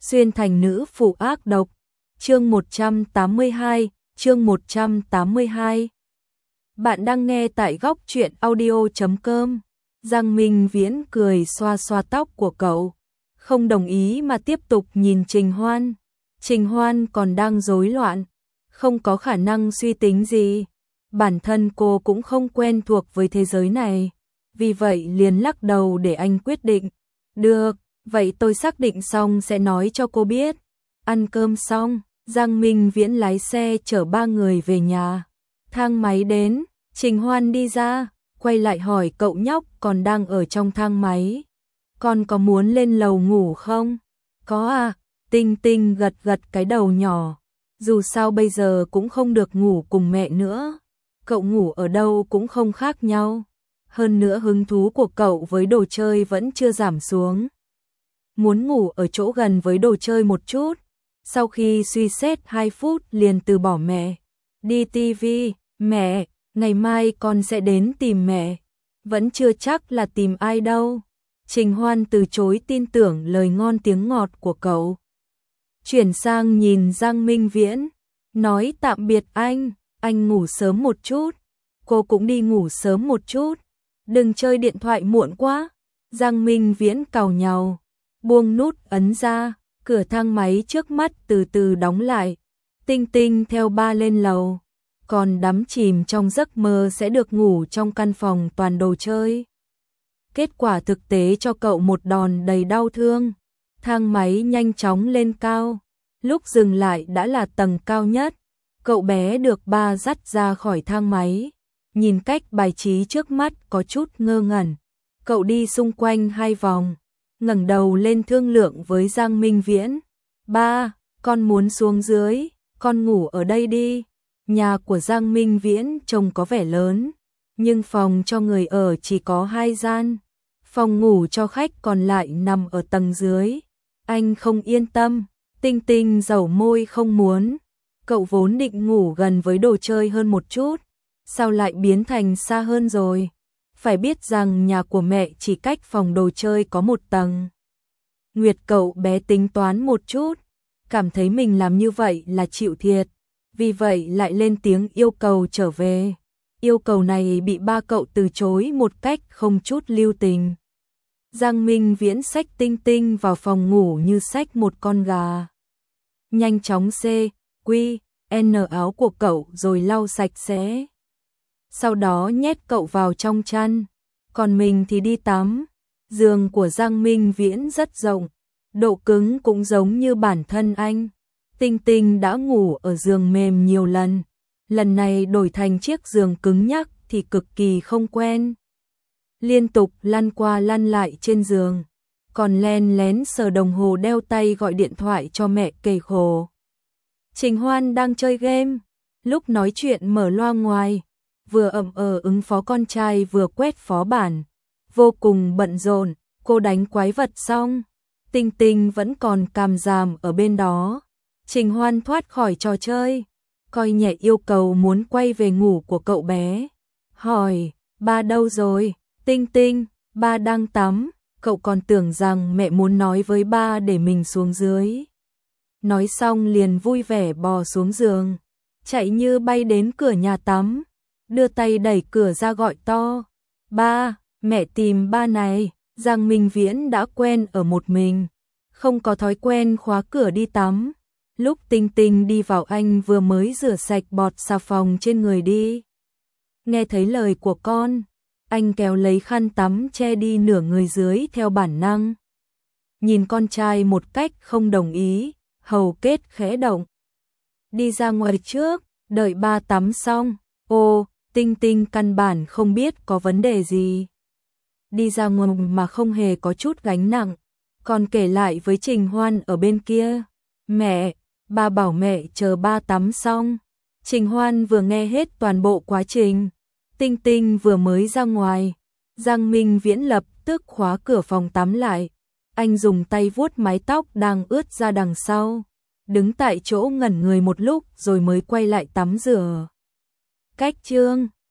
xuyên thành nữ phụ ác độc. Chương 182, chương 182. Bạn đang nghe tại góc truyện audio.com. Giang Minh Viễn cười xoa xoa tóc của cậu, không đồng ý mà tiếp tục nhìn Trình Hoan. Trình Hoan còn đang rối loạn, không có khả năng suy tính gì. Bản thân cô cũng không quen thuộc với thế giới này, vì vậy liền lắc đầu để anh quyết định. Được, vậy tôi xác định xong sẽ nói cho cô biết. Ăn cơm xong, Giang Minh Viễn lái xe chở ba người về nhà. Thang máy đến, Trình Hoan đi ra, quay lại hỏi cậu nhóc còn đang ở trong thang máy. Con có muốn lên lầu ngủ không? Có à, Tinh Tinh gật gật cái đầu nhỏ. Dù sao bây giờ cũng không được ngủ cùng mẹ nữa. Cậu ngủ ở đâu cũng không khác nhau. Hơn nữa hứng thú của cậu với đồ chơi vẫn chưa giảm xuống. Muốn ngủ ở chỗ gần với đồ chơi một chút. Sau khi suy xét 2 phút liền từ bỏ mẹ. Đi tivi, mẹ, ngày mai con sẽ đến tìm mẹ. Vẫn chưa chắc là tìm ai đâu. Trình Hoan từ chối tin tưởng lời ngon tiếng ngọt của cậu. Chuyển sang nhìn Giang Minh Viễn, nói tạm biệt anh ngủ sớm một chút. Cô cũng đi ngủ sớm một chút. Đừng chơi điện thoại muộn quá. Giang Minh Viễn càu nhàu, buông nút ấn ra, cửa thang máy trước mắt từ từ đóng lại. Tinh Tinh theo ba lên lầu, còn đắm chìm trong giấc mơ sẽ được ngủ trong căn phòng toàn đồ chơi. Kết quả thực tế cho cậu một đòn đầy đau thương. Thang máy nhanh chóng lên cao, lúc dừng lại đã là tầng cao nhất. Cậu bé được ba dắt ra khỏi thang máy, nhìn cách bài trí trước mắt có chút ngơ ngẩn. Cậu đi xung quanh 2 vòng, ngẩng đầu lên thương lượng với Giang Minh Viễn. Ba, con muốn xuống dưới, con ngủ ở đây đi. Nhà của Giang Minh Viễn trông có vẻ lớn, nhưng phòng cho người ở chỉ có 2 gian. Phòng ngủ cho khách còn lại nằm ở tầng dưới. Anh không yên tâm. Tinh Tinh dẩu môi không muốn. Cậu vốn định ngủ gần với đồ chơi hơn một chút, sao lại biến thành xa hơn rồi? Phải biết rằng nhà của mẹ chỉ cách phòng đồ chơi có 1 tầng. Nguyệt cậu bé tính toán một chút, cảm thấy mình làm như vậy là chịu thiệt, vì vậy lại lên tiếng yêu cầu trở về. Yêu cầu này bị ba cậu từ chối một cách không chút lưu tình. Giang Minh Viễn xách Tinh Tinh vào phòng ngủ như xách một con gà. Nhanh chóng N áo của cậu rồi lau sạch sẽ. Sau đó nhét cậu vào trong chăn, còn mình thì đi tắm. Giường của Giang Minh Viễn rất rộng, độ cứng cũng giống như bản thân anh. Tinh Tinh đã ngủ ở giường mềm nhiều lần, lần này đổi thành chiếc giường cứng nhắc thì cực kỳ không quen. Liên tục lăn qua lăn lại trên giường, còn len lén sờ đồng hồ đeo tay gọi điện thoại cho mẹ kể khổ. Trình Hoan đang chơi game, lúc nói chuyện mở loa ngoài, vừa ứng phó con trai vừa quét phó bản, vô cùng bận rộn. Cô đánh quái vật xong, Tinh Tinh vẫn còn càm ràm ở bên đó. Trình Hoan thoát khỏi trò chơi, coi nhẹ yêu cầu muốn quay về ngủ của cậu bé. Hỏi, ba đâu rồi? Tinh Tinh, ba đang tắm. Cậu còn tưởng rằng mẹ muốn nói với ba để mình xuống dưới. Nói xong liền vui vẻ bò xuống giường, chạy như bay đến cửa nhà tắm, đưa tay đẩy cửa ra gọi to. Ba, mẹ tìm ba này. Giang Minh Viễn đã quen ở một mình, không có thói quen khóa cửa đi tắm. Lúc Tinh Tinh đi vào anh vừa mới rửa sạch bọt xà phòng trên người đi. Nghe thấy lời của con, anh kéo lấy khăn tắm che đi nửa người dưới theo bản năng. Nhìn con trai một cách không đồng ý, hầu kết khẽ động. Đi ra ngoài trước, đợi ba tắm xong. Ô, Tinh Tinh căn bản không biết có vấn đề gì. Đi ra ngoài mà không hề có chút gánh nặng, còn kể lại với Trình Hoan ở bên kia. Mẹ, ba bảo mẹ chờ ba tắm xong. Trình Hoan vừa nghe hết toàn bộ quá trình. Tinh Tinh vừa mới ra ngoài, Giang Minh Viễn lập tức khóa cửa phòng tắm lại. Anh dùng tay vuốt mái tóc đang ướt ra đằng sau, đứng tại chỗ ngẩn người một lúc rồi mới quay lại tắm rửa. Cách chương